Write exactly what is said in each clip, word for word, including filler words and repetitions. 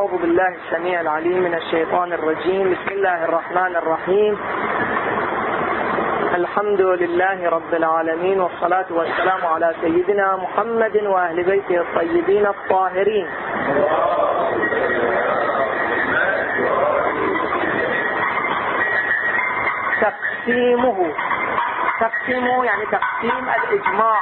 أعوذ بالله السميع العليم من الشيطان الرجيم. بسم الله الرحمن الرحيم. الحمد لله رب العالمين، والصلاة والسلام على سيدنا محمد وأهل بيته الطيبين الطاهرين. تقسيمه، تقسيمه يعني تقسيم الإجماع.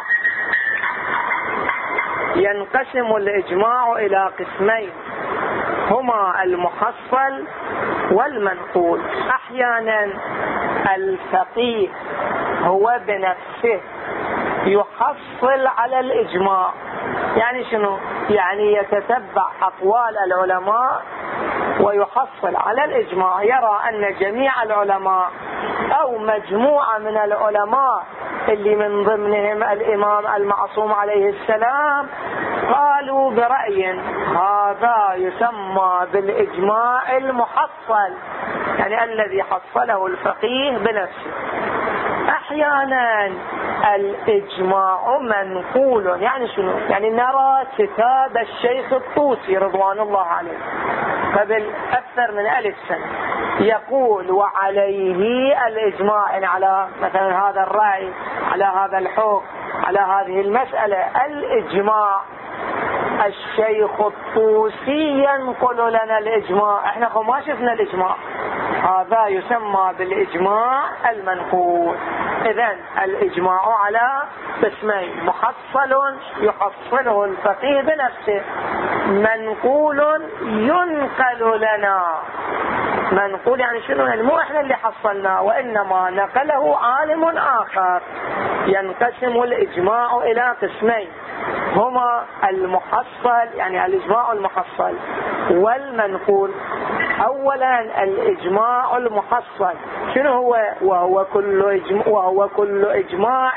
ينقسم الإجماع إلى قسمين، هما المحصل والمنقول. أحيانا الفقيه هو بنفسه يحصل على الإجماع. يعني شنو؟ يعني يتتبع أقوال العلماء ويحصل على الإجماع، يرى أن جميع العلماء أو مجموعة من العلماء اللي من ضمنهم الإمام المعصوم عليه السلام قالوا برأي، هذا يسمى بالإجماع المحصل، يعني الذي حصله الفقيه بنفسه. أحيانا الإجماع منقول. يعني شنو؟ يعني نرى كتاب الشيخ الطوسي رضوان الله عليه قبل أكثر من ألف سنة يقول وعليه الإجماع، يعني على مثلا هذا الرأي، على هذا الحكم، على هذه المسألة الإجماع. الشيخ الطوسي ينقل لنا الإجماع، احنا ما شفنا الإجماع، هذا يسمى بالإجماع المنقول. إذن الإجماع على قسمين، محصل يحصله الفقيه بنفسه، منقول ينقل لنا. منقول يعني شنو؟ يعني مو احنا اللي حصلناه، وإنما نقله عالم آخر. ينقسم الإجماع إلى قسمين، هما المحصل يعني الإجماع المحصل والمنقول. أولا الإجماع المحصل شنو هو؟ وهو كل إجماع, وهو كل إجماع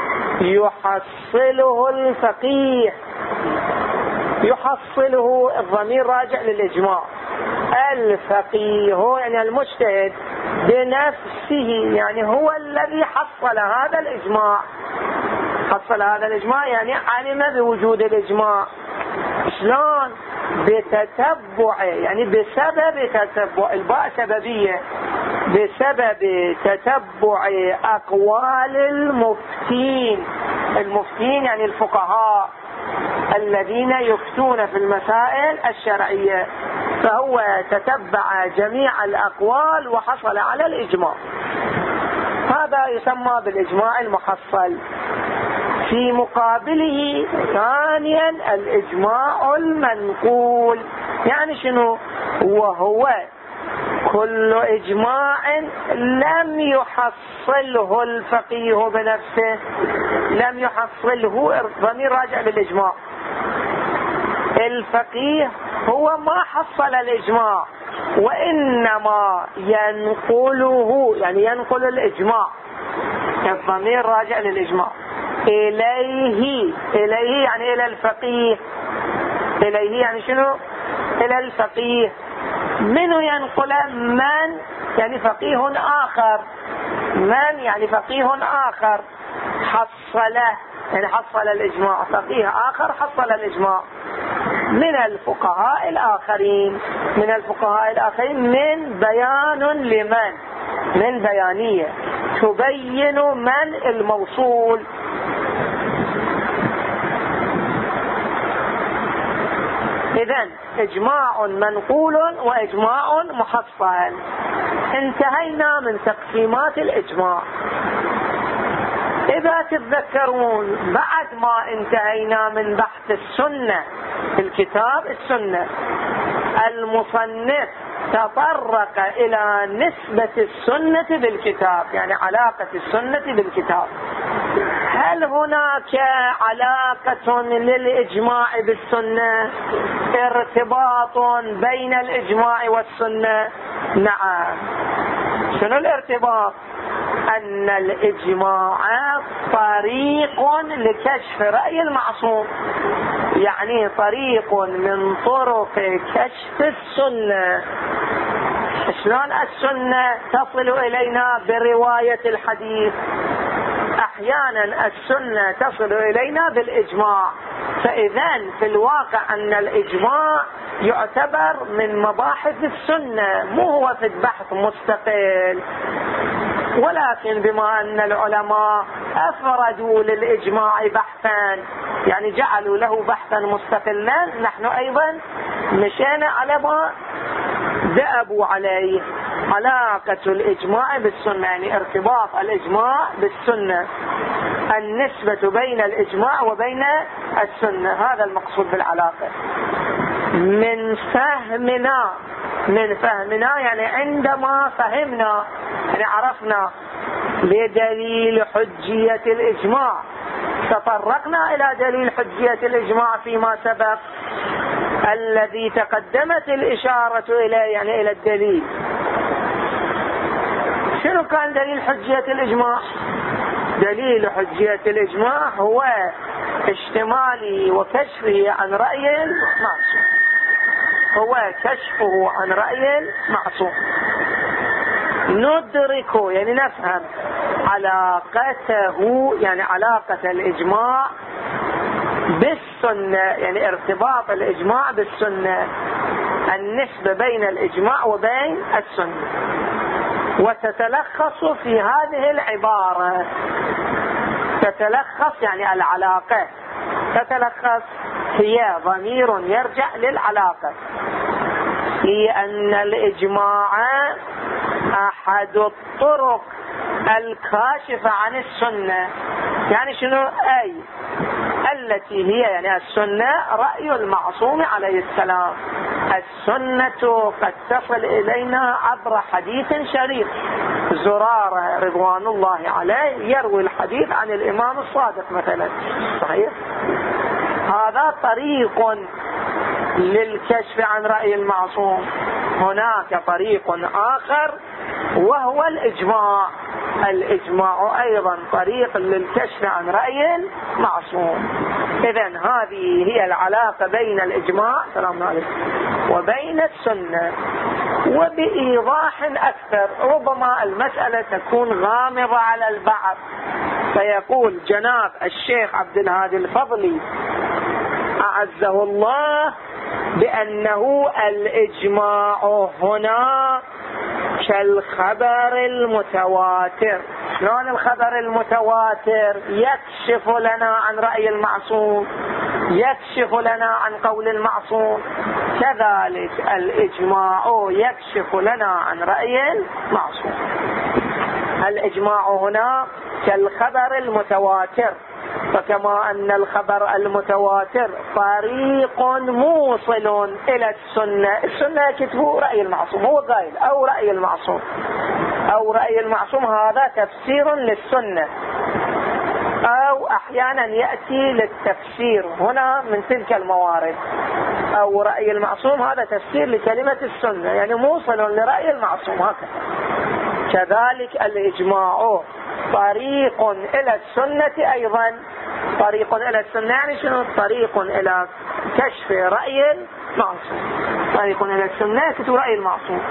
يحصله الفقيه. يحصله الضمير راجع للإجماع. الفقيه يعني المجتهد بنفسه، يعني هو الذي حصل هذا الإجماع. حصل هذا الإجماع يعني علم بوجود الإجماع. شلون؟ بتتبع، يعني بسبب تتبع، الباء سببية، بسبب تتبع أقوال المفتين. المفتين يعني الفقهاء الذين يفتون في المسائل الشرعية، فهو تتبع جميع الأقوال وحصل على الإجماع. هذا يسمى بالإجماع المحصل. في مقابله ثانيا الإجماع المنقول. يعني شنو؟ وهو كل إجماع لم يحصله الفقيه بنفسه. لم يحصله، ضمير راجع للإجماع. الفقيه هو ما حصل الإجماع، وإنما ينقله، يعني ينقل الإجماع، الضمير راجع للإجماع. إليه، إليه يعني إلى الفقيه. إليه يعني شنو؟ إلى الفقيه. منه ينقل؟ من يعني فقيه آخر. من يعني فقيه آخر حصله، يعني حصل الإجماع. فقيه آخر حصل الإجماع من الفقهاء الآخرين. من الفقهاء الآخرين من بيان لمن، من بيانية تبين من الموصول. إذن إجماع منقول وإجماع محصل. انتهينا من تقسيمات الإجماع. إذا تتذكرون بعد ما انتهينا من بحث السنة في الكتاب السنة، المصنف تطرق إلى نسبة السنة بالكتاب، يعني علاقة السنة بالكتاب. هل هناك علاقة للإجماع بالسنة؟ ارتباط بين الإجماع والسنة؟ نعم. شنو الارتباط؟ أن الإجماع طريق لكشف رأي المعصوم، يعني طريق من طرق كشف السنة. شلون السنة تصل إلينا؟ برواية الحديث. أحيانا السنة تصل إلينا بالإجماع، فإذا في الواقع أن الإجماع يعتبر من مباحث السنة، مو هو في بحث مستقل. ولكن بما أن العلماء أفردوا للإجماع بحثا، يعني جعلوا له بحثا مستقلا، نحن أيضا مشينا على ما ذهبوا عليه، علاقة الإجماع بالسنة، يعني ارتباط الإجماع بالسنة، النسبة بين الإجماع وبين السنة، هذا المقصود بالعلاقة. من فهمنا من فهمنا يعني عندما فهمنا، يعني عرفنا بدليل حجية الإجماع، تطرقنا إلى دليل حجية الإجماع فيما سبق الذي تقدمت الإشارة إليه، يعني إلى الدليل. شنو كان دليل حجية الإجماع؟ دليل حجية الإجماع هو اشتماله وكشفه عن رأي المعصوم، هو كشفه عن رأي المعصوم. ندركه يعني نفهم علاقته، يعني علاقة الإجماع بالسنة، يعني ارتباط الإجماع بالسنة، النسبة بين الإجماع وبين السنة. وتتلخص في هذه العبارة، تتلخص يعني العلاقة، تتلخص هي ضمير يرجع للعلاقة، لأن الإجماع أحد الطرق الكاشفة عن السنة. يعني شنو؟ أي التي هي يعني السنة رأي المعصوم عليه السلام. السنة قد تصل إلينا عبر حديث شريف، زرارة رضوان الله عليه يروي الحديث عن الإمام الصادق مثلا، صحيح؟ هذا طريق للكشف عن رأي المعصوم. هناك طريق آخر وهو الإجماع. الإجماع أيضا طريق للكشف عن رأي المعصوم. إذن هذه هي العلاقة بين الإجماع سلام عليكم وبين السنة. وبإيضاح أكثر، ربما المسألة تكون غامضة على البعض، فيقول جناب الشيخ عبد الهادي الفضلي أعزه الله بأنه الإجماع هنا كالخبر المتواتر. شلون الخبر المتواتر يكشف لنا عن رأي المعصوم، يكشف لنا عن قول المعصوم، كذلك الإجماع يكشف لنا عن رأي المعصوم. الإجماع هنا كالخبر المتواتر، فكما أن الخبر المتواتر طريق موصل إلى السنة، السنة كتبه رأي المعصوم، هو قائل أو رأي المعصوم أو رأي المعصوم، هذا تفسير للسنة، أو أحيانا يأتي للتفسير هنا من تلك الموارد، أو رأي المعصوم هذا تفسير لكلمة السنة، يعني موصل لرأي المعصوم هكذا. كذلك الإجماع طريق إلى السنة أيضا، طريق إلى السنة يعني شنو؟ طريق إلى كشف رأي المعصوم، طريق إلى السنة كتب رأي المعصوم،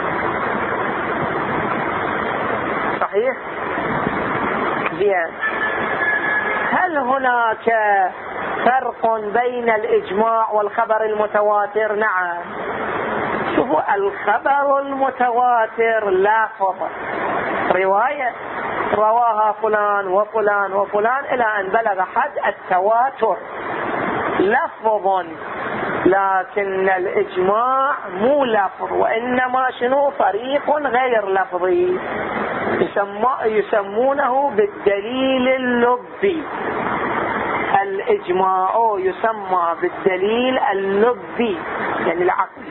صحيح؟ زين. هل هناك فرق بين الإجماع والخبر المتواتر؟ نعم. شوفوا، الخبر المتواتر لفظ، رواية رواها فلان وفلان وفلان إلى أن بلغ حد التواتر، لفظ. لكن الإجماع مو لفظ، وإنما شنو؟ طريق غير لفظي، يسمونه بالدليل اللبي. الإجماع يسمى بالدليل اللبي يعني العقلي،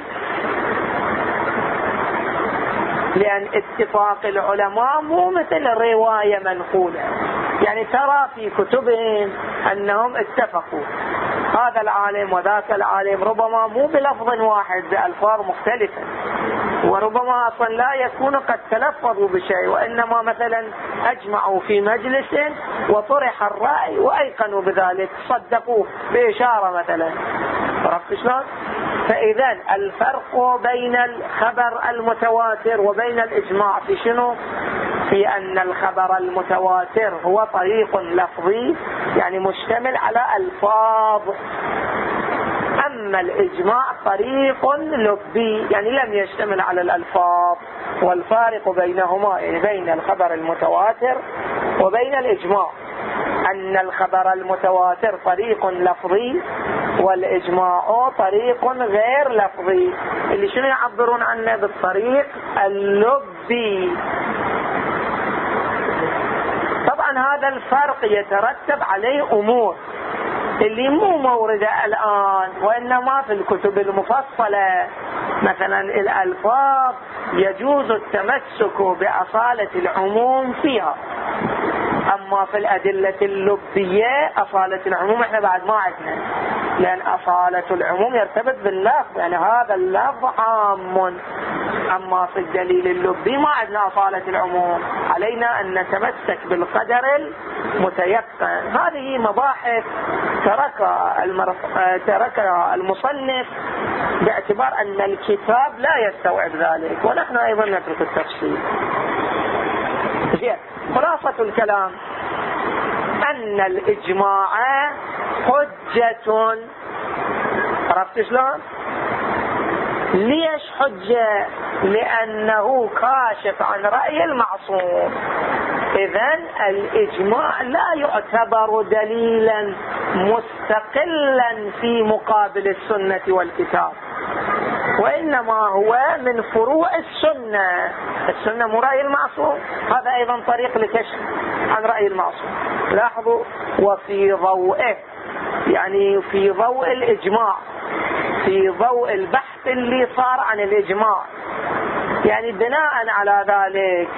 لأن اتفاق العلماء مو مثل رواية منقولة، يعني ترى في كتبهم أنهم اتفقوا، هذا العالم وذاك العالم، ربما مو بلفظ واحد بألفاظ مختلفة، وربما أصلا لا يكون قد تلفظوا بشيء، وإنما مثلا أجمعوا في مجلس وطرح الرأي وأيقنوا بذلك، صدقوه بإشارة مثلا. عرفت شلون؟ فإذا الفرق بين الخبر المتواتر وبين الإجماع في شنو؟ في أن الخبر المتواتر هو طريق لفظي يعني مشتمل على ألفاظ، أما الإجماع طريق لفظي يعني لم يشتمل على الألفاظ. والفارق بينهما يعني بين الخبر المتواتر وبين الإجماع أن الخبر المتواتر طريق لفظي والإجماع طريق غير لفظي، اللي شنو يعبرون عنه بالطريق اللفظي. طبعا هذا الفرق يترتب عليه أمور اللي مو موردة الآن، وإنما في الكتب المفصلة. مثلا الألفاظ يجوز التمسك بأصالة العموم فيها، أما في الأدلة اللفظية أصالة العموم إحنا بعد ما عندنا، لأن أصالة العموم يرتبط باللفظ، يعني هذا اللفظ عام. أما في الدليل اللفظي ما عندنا أصالة العموم، علينا أن نتمسك بالقدر المتيقن. هذه مباحث تركها المرف... تركها المصنف باعتبار أن الكتاب لا يستوعب ذلك، ونحن أيضا نترك التفصيل. زين، خلاصة الكلام أن الإجماع حجة. عرفت شلون؟ ليش حجة؟ لأنه كاشف عن رأي المعصوم. إذن الإجماع لا يعتبر دليلا مستقلا في مقابل السنة والكتاب، وإنما هو من فروع السنة. السنة مو رأي المعصوم، هذا أيضا طريق لكشف عن رأي المعصوم. لاحظوا، وفي ضوئه يعني في ضوء الإجماع، في ضوء البحث اللي صار عن الإجماع، يعني بناء على ذلك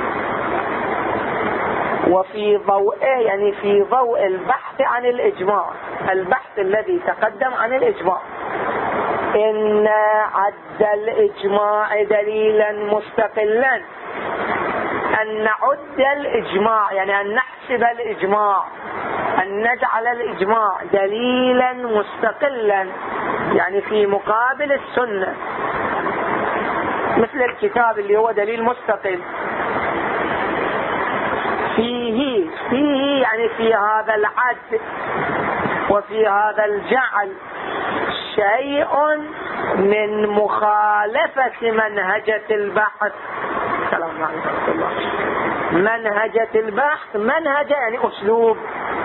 وفي ضوئه يعني في ضوء البحث عن الإجماع، البحث الذي تقدم عن الإجماع، إن عد الإجماع دليلا مستقلا. أن نعد الإجماع يعني أن نحسب الإجماع، أن نجعل الإجماع دليلا مستقلا يعني في مقابل السنة، مثل الكتاب اللي هو دليل مستقل. فيه فيه يعني في هذا العد وفي هذا الجعل شيء من مخالفة منهجة البحث. سلام عليكم الله. منهجة البحث، منهجة يعني أسلوب.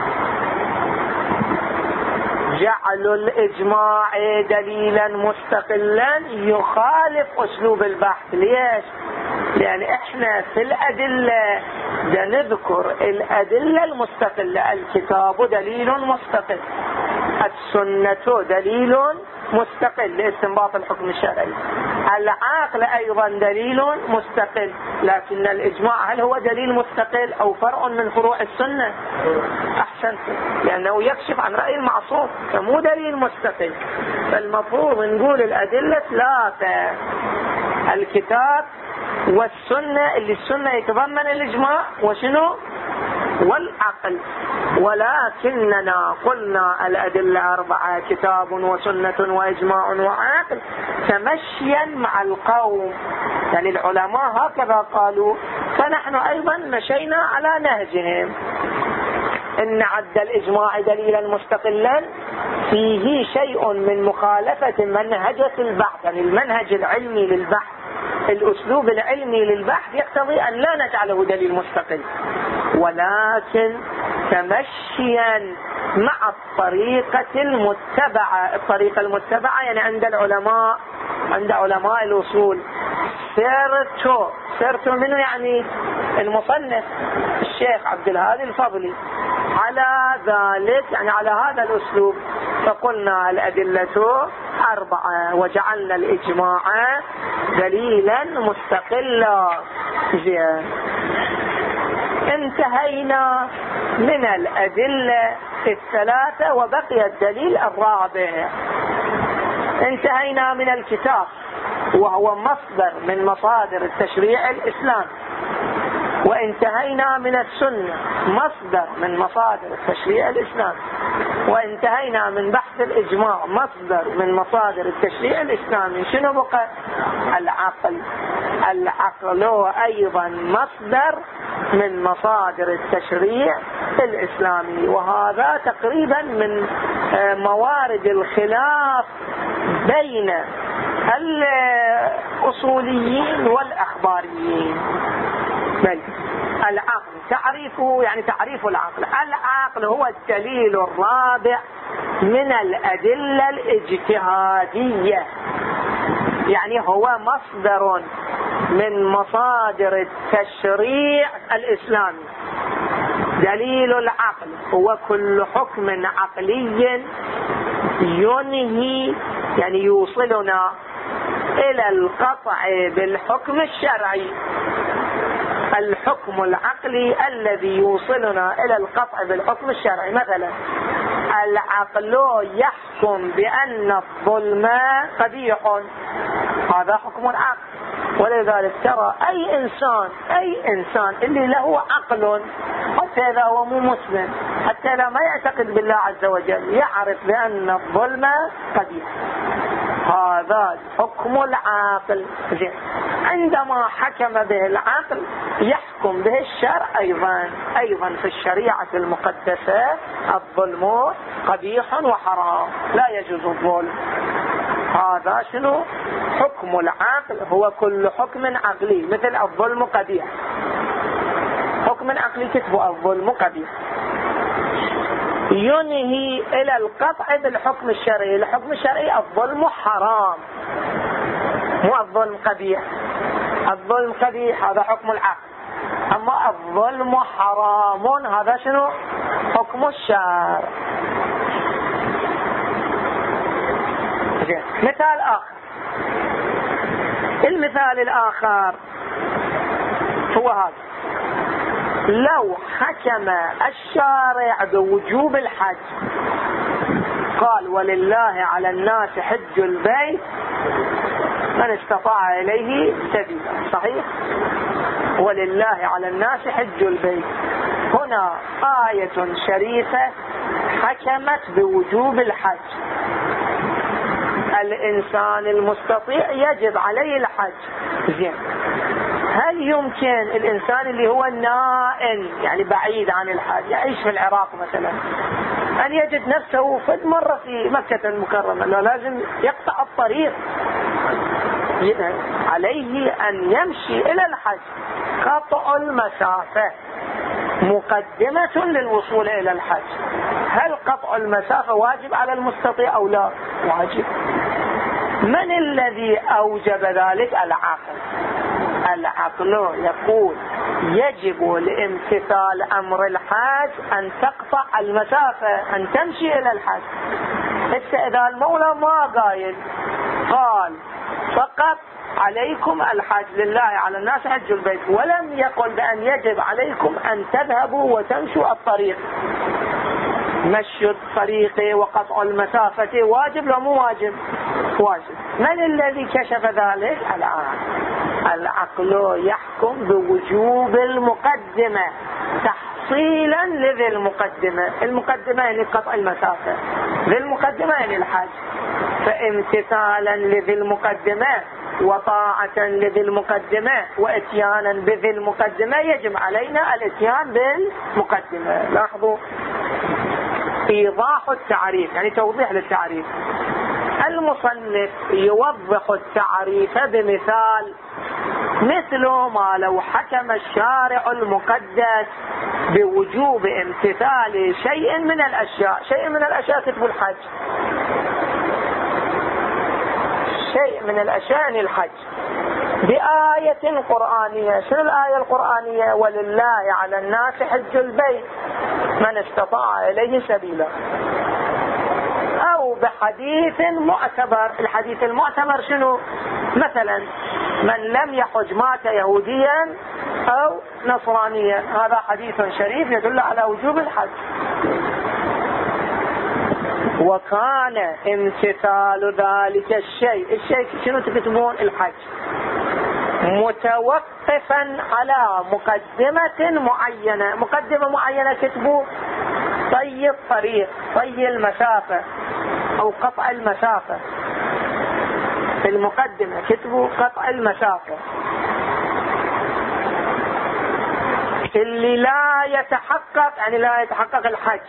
جعل الإجماع دليلا مستقلا يخالف أسلوب البحث. ليش؟ لأن إحنا في الأدلة نذكر الأدلة المستقلة، الكتاب دليل مستقل، السنة دليل مستقل لاستنباط الحكم الشرعي، العقل أيضا دليل مستقل. لكن الإجماع هل هو دليل مستقل أو فرع من فروع السنة؟ أحسنت، لأنه يكشف عن رأي المعصوم فمو دليل مستقل. فالمفروض نقول الأدلة ثلاثة: الكتاب والسنة، اللي السنة يتضمن الإجماع وشنو؟ والعقل. ولكننا قلنا الأدلة أربعة: كتاب وسنة وإجماع وعقل، تمشيا مع القوم، يعني العلماء هكذا قالوا، فنحن أيضا مشينا على نهجهم. إن عد الإجماع دليلا مستقلا فيه شيء من مخالفة منهجة البحث، يعني المنهج العلمي للبحث، الأسلوب العلمي للبحث يقتضي أن لا نجعله دليل مستقل، ولكن تمشيا مع الطريقة المتبعة. الطريقة المتبعة يعني عند العلماء، عند علماء الأصول، سيرتو سيرتو منه يعني المصنف الشيخ عبد الهادي الفضلي على ذلك، يعني على هذا الأسلوب. فقلنا الأدلة أربعة وجعلنا الإجماع دليلا مستقلا. زين، انتهينا من الأدلة الثلاثة وبقي الدليل الرابع. انتهينا من الكتاب وهو مصدر من مصادر التشريع الإسلامي. وانتهينا من السنة مصدر من مصادر التشريع الإسلامي، وانتهينا من بحث الإجماع مصدر من مصادر التشريع الإسلامي. شنو بقى؟ العقل. العقل أيضا مصدر من مصادر التشريع الإسلامي. وهذا تقريبا من موارد الخلاف بين الأصوليين والأخباريين. بل العقل تعريفه، يعني تعريف العقل، العقل هو الدليل الرابع من الأدلة الاجتهادية، يعني هو مصدر من مصادر التشريع الإسلامي. دليل العقل هو كل حكم عقلي ينهي، يعني يوصلنا إلى القطع بالحكم الشرعي. الحكم العقلي الذي يوصلنا إلى القطع بالحكم الشرعي. مثلا العقل يحكم بأن الظلم قبيح، هذا حكم العقل. ولذلك ترى أي إنسان أي إنسان اللي له عقل، حتى إذا هو مو مسلم، حتى لا ما يعتقد بالله عز وجل، يعرف بأن الظلم قبيح. هذا حكم العاقل. زين، عندما حكم به العقل يحكم به الشرع أيضا. أيضا في الشريعة المقدسة الظلم قبيح وحرام، لا يجوز الظلم. هذا شنو؟ حكم العقل هو كل حكم عقلي، مثل الظلم قبيح، حكم عقلي كتبه الظلم قبيح، ينهي إلى القطع بالحكم الشرعي. الحكم الشرعي الظلم حرام، مو الظلم قبيح. الظلم قبيح هذا حكم العقل، أما الظلم حرام هذا شنو؟ حكم الشرع. مثال آخر، المثال الآخر هو هذا: لو حكم الشارع بوجوب الحج، قال ولله على الناس حج البيت من استطاع إليه سبيلا، صحيح؟ ولله على الناس حج البيت. هنا آية شريفة حكمت بوجوب الحج. الإنسان المستطيع يجب عليه الحج. زين، هل يمكن الإنسان اللي هو نائم، يعني بعيد عن الحج، يعيش في العراق مثلا، أن يجد نفسه فد مرة في مكة المكرمة؟ لا، لازم يقطع الطريق، عليه أن يمشي إلى الحج. قطع المسافة مقدمة للوصول إلى الحج. هل قطع المسافة واجب على المستطيع أو لا؟ واجب. من الذي أوجب ذلك؟ العقل. العقل يقول يجب لامتثال أمر الحج أن تقطع المسافة، أن تمشي إلى الحج. إذا المولى ما قايل، قال فقط عليكم الحج، لله على الناس حج البيت، ولم يقل بأن يجب عليكم أن تذهبوا وتمشوا الطريق. مشي الطريق وقطع المسافة واجب لا مو واجب؟ واجب. من الذي كشف ذلك؟ العقل. العقل يحكم بوجوب المقدمة تحصيلا لذي المقدمة. المقدمة يعني قطع المسافة، ذي المقدمة يعني الحج. فامتثالا لذي المقدمة وطاعة لذي المقدمة واتيانا بذي المقدمة يجب علينا الاتيان بالمقدمة. لاحظوا إيضاح التعريف، يعني توضيح للتعريف. المصنف يوضح التعريف بمثال، مثل ما لو حكم الشارع المقدس بوجوب امتثال شيء من الأشياء. شيء من الأشياء كتب الحج، شيء من الأشياء الحج بآية قرآنية. شنو الآية القرآنية؟ ولله على الناس حج البيت من استطاع إليه سبيلا. أو بحديث معتبر. الحديث المعتبر شنو؟ مثلا من لم يحج مات يهوديا أو نصرانيا، هذا حديث شريف يدل على وجوب الحج. وكان امتثال ذلك الشيء، الشيء شنو تكتبون؟ الحج. متوقفا على مقدمة معينة. مقدمة معينة كتبوا طي الطريق، طي المسافة أو قطع المسافة. في المقدمة كتبوا قطع المسافة. اللي لا يتحقق يعني لا يتحقق الحج،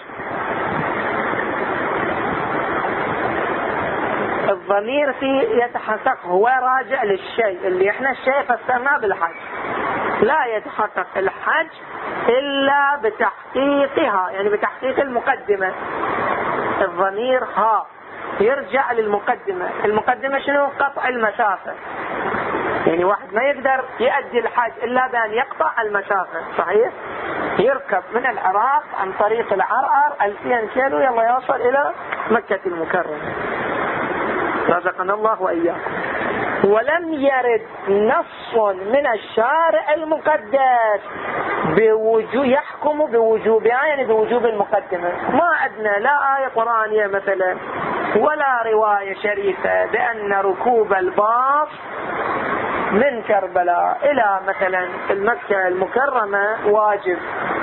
الضمير فيه يتحقق، هو راجع للشيء اللي احنا الشيء فسرناه بالحج. لا يتحقق الحج إلا بتحقيقها، يعني بتحقيق المقدمة. الضمير ها يرجع للمقدمة. المقدمة شنو؟ قطع المسافة. يعني واحد ما يقدر يؤدي الحج إلا بأن يقطع المسافة، صحيح؟ يركب من العراق عن طريق العرعر ألفين كيلو يلا يوصل إلى مكة المكرمة، رزقنا الله وإياكم. ولم يرد نص من الشارع المقدس بوجوب يحكم بوجوبها، يعني بوجوب المقدمة. ما عندنا لا آية قرآنية مثلا ولا رواية شريفة بأن ركوب الباص من كربلاء إلى مثلا المكة المكرمة واجب،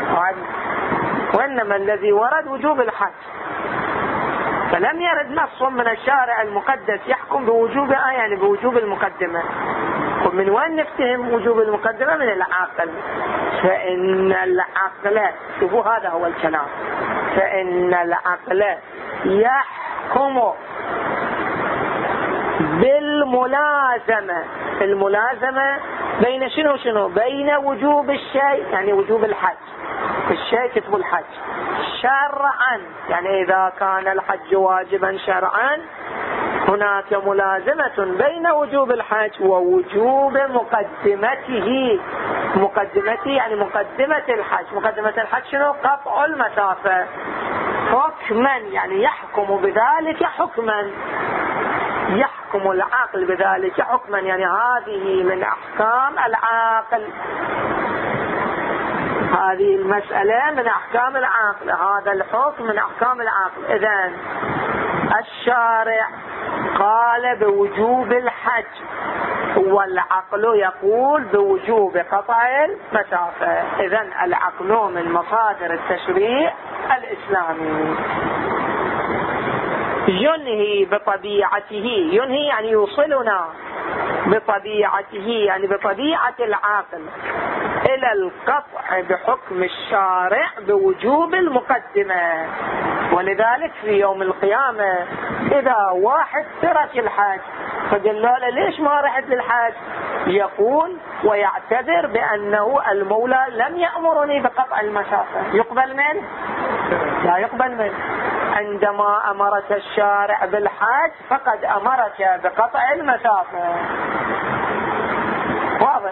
وإنما الذي ورد وجوب الحج. فلم يرد نص من الشارع المقدس يحكم بوجوبها، يعني بوجوب المقدمة. ومن وين نفتهم وجوب المقدمة؟ من العقل. فإن العقل، شوفوا هذا هو الكلام، فإن العقل يحكم بالملازمة. الملازمة بين شنو شنو؟ بين وجوب الشيء يعني وجوب الحج، الشيء كتب الحج شرعا، يعني إذا كان الحج واجبا شرعا هناك ملازمة بين وجوب الحج ووجوب مقدمته. مقدمته يعني مقدمة الحج. مقدمة الحج شنو؟ قطع المسافة. حكما يعني يحكم بذلك حكما، يحكم العقل بذلك حكما، يعني هذه من أحكام العقل. هذه المسألة من أحكام العقل، هذا الحكم من أحكام العقل. إذن الشارع قال بوجوب الحج والعقل يقول بوجوب قطع المسافة. إذن العقل من مصادر التشريع الإسلامي. ينهي بطبيعته، ينهي يعني يوصلنا بطبيعته يعني بطبيعة العاقل إلى القطع بحكم الشارع بوجوب المقدمة. ولذلك في يوم القيامة إذا واحد ترك الحج فقال له ليش ما رحت للحج؟ يقول ويعتذر بأنه المولى لم يأمرني بقطع المسافة. يقبل منه؟ لا يقبل منه. عندما أمرك الشارع بالحج فقد أمرك بقطع المسافة. واضح؟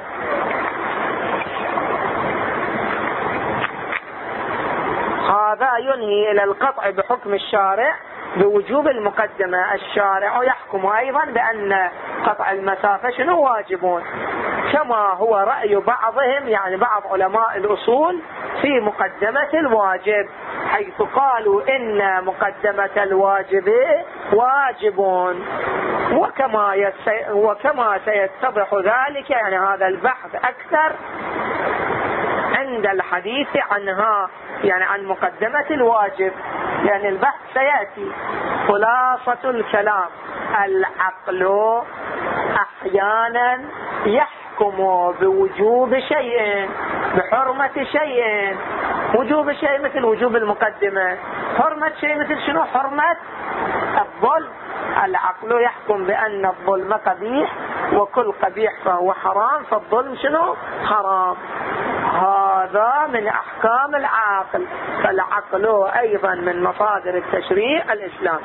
هذا ينهي إلى القطع بحكم الشارع بوجوب المقدمة. الشارع يحكم أيضا بأن قطع المسافة شنو واجبون، كما هو رأي بعضهم يعني بعض علماء الأصول في مقدمة الواجب، حيث قالوا إن مقدمة الواجب واجبون. وكما, يسي وكما سيتضح ذلك يعني هذا البحث أكثر عند الحديث عنها، يعني عن مقدمة الواجب، يعني البحث سيأتي. خلاصة الكلام العقل أحيانا يحكم بوجوب شيء بحرمة شيء. وجوب شيء مثل وجوب المقدمة، حرمة شيء مثل شنو؟ حرمة الظلم. العقل يحكم بأن الظلم قبيح وكل قبيح فهو حرام، فالظلم شنو؟ حرام. هذا من أحكام العقل. فالعقل أيضا من مصادر التشريع الإسلام.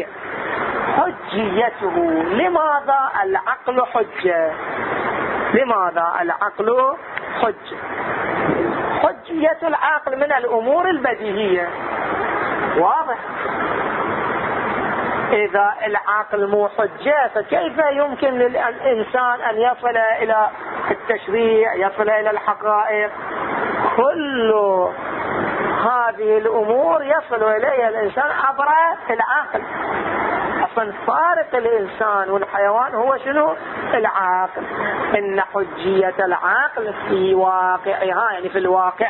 حجيته، لماذا العقل حجة؟ لماذا العقل حجة؟ حجية العقل من الأمور البديهية، واضح. إذا العقل مو حجة فكيف يمكن للإنسان أن يصل إلى التشريع، يصل إلى الحقائق؟ كل هذه الأمور يصل إليها الإنسان عبر العقل. الصنف فارق الإنسان والحيوان هو شنو؟ العقل. إن حجية العقل في واقعها يعني في الواقع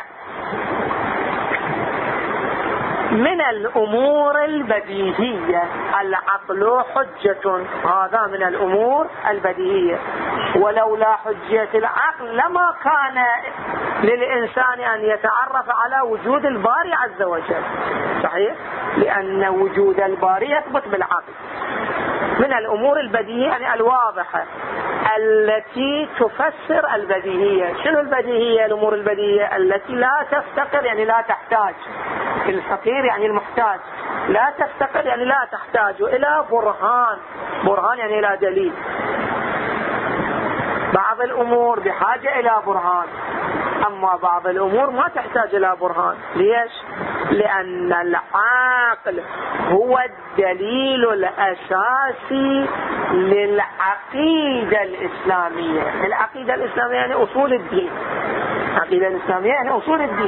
من الأمور البديهية. العقل حجة، هذا من الأمور البديهية، ولولا حجية العقل لما كان للإنسان أن يتعرف على وجود الباري عز وجل. صحيح؟ لأن وجود الباري يثبت بالعقل. من الأمور البديهية يعني الواضحة التي تفسر البديهية. شنو البديهية؟ الأمور البديهية التي لا تفتقر يعني لا تحتاج، الفقير يعني المحتاج، لا تفتقر يعني لا تحتاج إلى برهان، برهان يعني إلى دليل. بعض الأمور بحاجة إلى برهان، أما بعض الأمور ما تحتاج إلى برهان. ليش؟ لأن العقل هو الدليل الأساسي للعقيدة الإسلامية. العقيدة الإسلامية يعني أصول الدين. العقيدة الإسلامية يعني أصول الدين.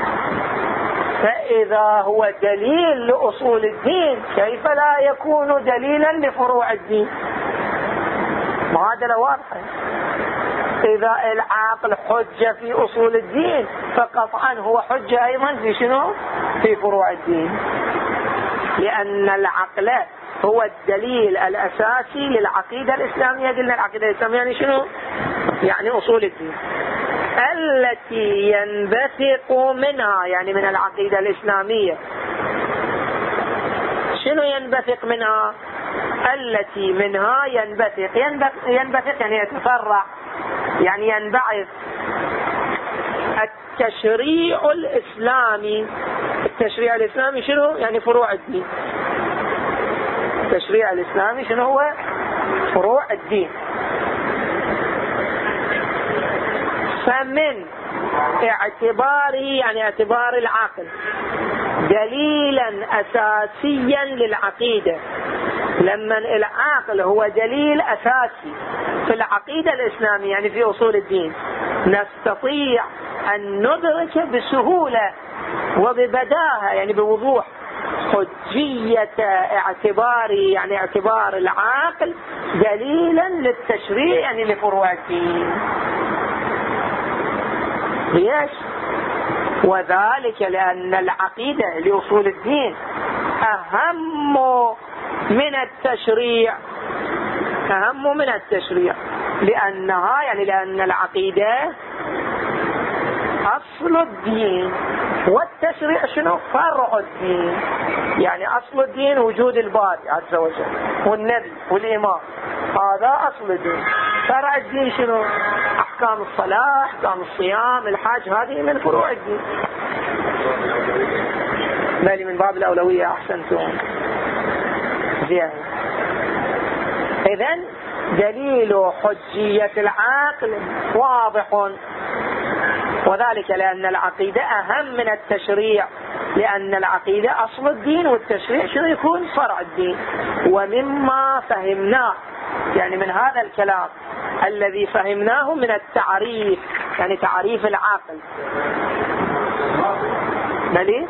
فإذا هو دليل لأصول الدين كيف لا يكون دليلا لفروع الدين؟ معادلة واضحة. إذا العقل حجة في أصول الدين فقطعا هو حجة أيضا في شنو؟ في فروع الدين، لأن العقل هو الدليل الأساسي للعقيدة الإسلامية. قلنا العقيدة الإسلامية يعني شنو؟ يعني أصول الدين التي ينبثق منها، يعني من العقيدة الإسلامية. شنو ينبثق منها؟ التي منها ينبثق. ينبثق, ينبثق يعني يتفرع، يعني ينبعث التشريع الإسلامي. التشريع الإسلامي شنو؟ يعني فروع الدين. التشريع الإسلامي شنو هو؟ فروع الدين. فمن اعتباره يعني اعتبار العقل دليلا أساسيا للعقيدة، لما العقل هو دليل أساسي في العقيدة الإسلامية يعني في أصول الدين، نستطيع أن ندرك بسهولة وببداهة يعني بوضوح حجية اعتبار يعني اعتبار العقل دليلا للتشريع يعني لفروع الدين. ليش؟ وذلك لأن العقيدة لأصول الدين أهم من التشريع، أهم من التشريع لأنها يعني لأن العقيدة أصل الدين، والتشريع شنو؟ فرع الدين. يعني أصل الدين وجود الباري عز وجل والنبي والإمام، هذا أصل الدين. فرع الدين شنو؟ أحكام الصلاة، أحكام الصيام، الحج، هذه من فروع الدين. بالي من باب الأولوية. أحسنتم. زين. إذن دليل حجية العقل واضح، وذلك لأن العقيدة أهم من التشريع، لأن العقيدة أصل الدين والتشريع شنو يكون؟ فرع الدين. ومما فهمناه يعني من هذا الكلام الذي فهمناه من التعريف، يعني تعريف العقل. بلي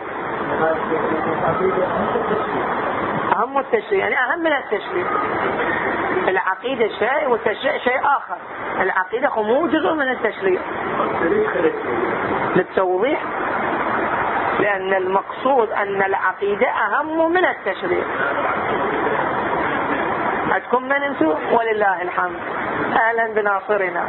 أهم التشريع يعني أهم من التشريع. العقيدة شيء والتشريع شيء آخر. العقيدة مو جزء من التشريع للتوضيح، لأن المقصود أن العقيدة أهم من التشريع. عندكم من انتم؟ ولله الحمد. أهلا بناصرنا.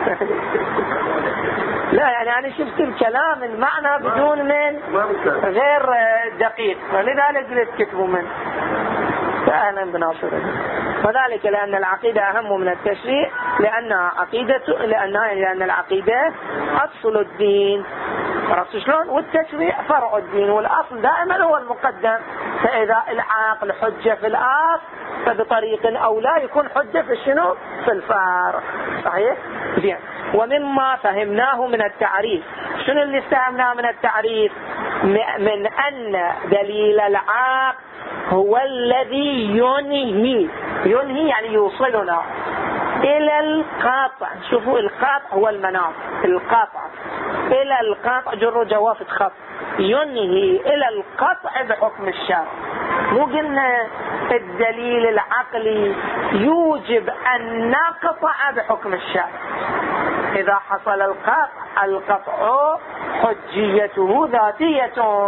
لا يعني أنا شفت الكلام المعنى بدون من غير دقيق، ولذلك قلت كتبوا من. فأهلا بناصرنا. وذلك لأن العقيدة أهم من التشريع، لأنها عقيدة لأنها يعني لأن العقيدة أصل الدين. عرفت شلون؟ والتشريع فرع الدين، والأصل دائما هو المقدم. فإذا العقل حجة في الأصل فبطريق أو لا يكون حجة في شنو؟ في الفرع. صحيح؟ زين. ومما فهمناه من التعريف، شنو اللي استهمناه من التعريف؟ من أن دليل العقل هو الذي ينهي، ينهي يعني يوصلنا إلى القاطع. شوفوا القاطع هو المناط، القاطع إلى القاطع جر جوافة خط، ينهي إلى القطع بحكم الشرع. مو قلنا الدليل العقلي يوجب أن نقطع بحكم الشرع. إذا حصل القطع القطع حجيته ذاتية.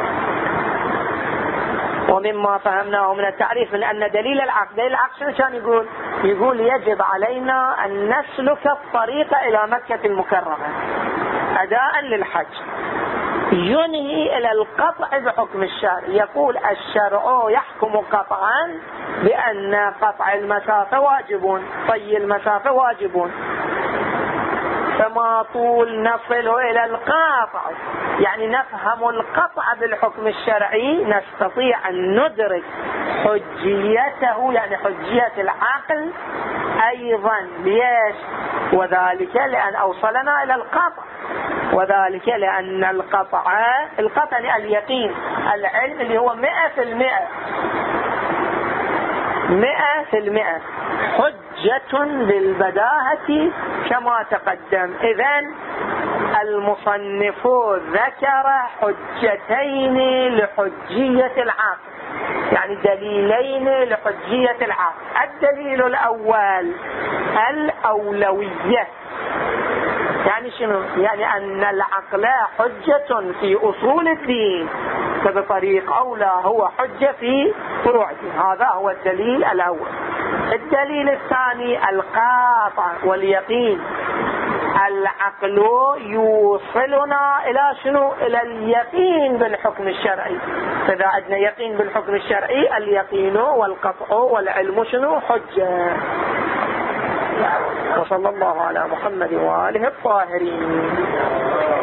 ومما فهمناه من التعريف من أن دليل العقل دليل العقل شنو كان يقول؟ يقول يجب علينا أن نسلك الطريق إلى مكة المكرمة أداء للحج، ينهي إلى القطع بحكم الشرع. يقول الشرع يحكم قطعا بأن قطع المسافة واجب، طي المسافة واجب، فما طول نصل إلى القطع يعني نفهم القطع بالحكم الشرعي نستطيع أن ندرك حجيته، يعني حجية العقل أيضا. ليش؟ وذلك لأن أوصلنا إلى القطع، وذلك لأن القطع القطع اليقين العلم اللي هو مئة في المئة مئة في المئة حجة بالبداهة كما تقدم. إذن المصنف ذكر حجتين لحجية العقل، يعني دليلين لحجية العقل. الدليل الأول الأولوية، يعني شنو؟ يعني أن العقل حجة في أصول الدين فبطريق أولى هو حجة في فروعه. هذا هو الدليل الأول. الدليل الثاني القاطع واليقين. العقل يوصلنا إلى شنو؟ إلى اليقين بالحكم الشرعي. فإذا عندنا يقين بالحكم الشرعي اليقين والقطع والعلم شنو؟ حجة. وصلى الله على محمد وآله الطاهرين.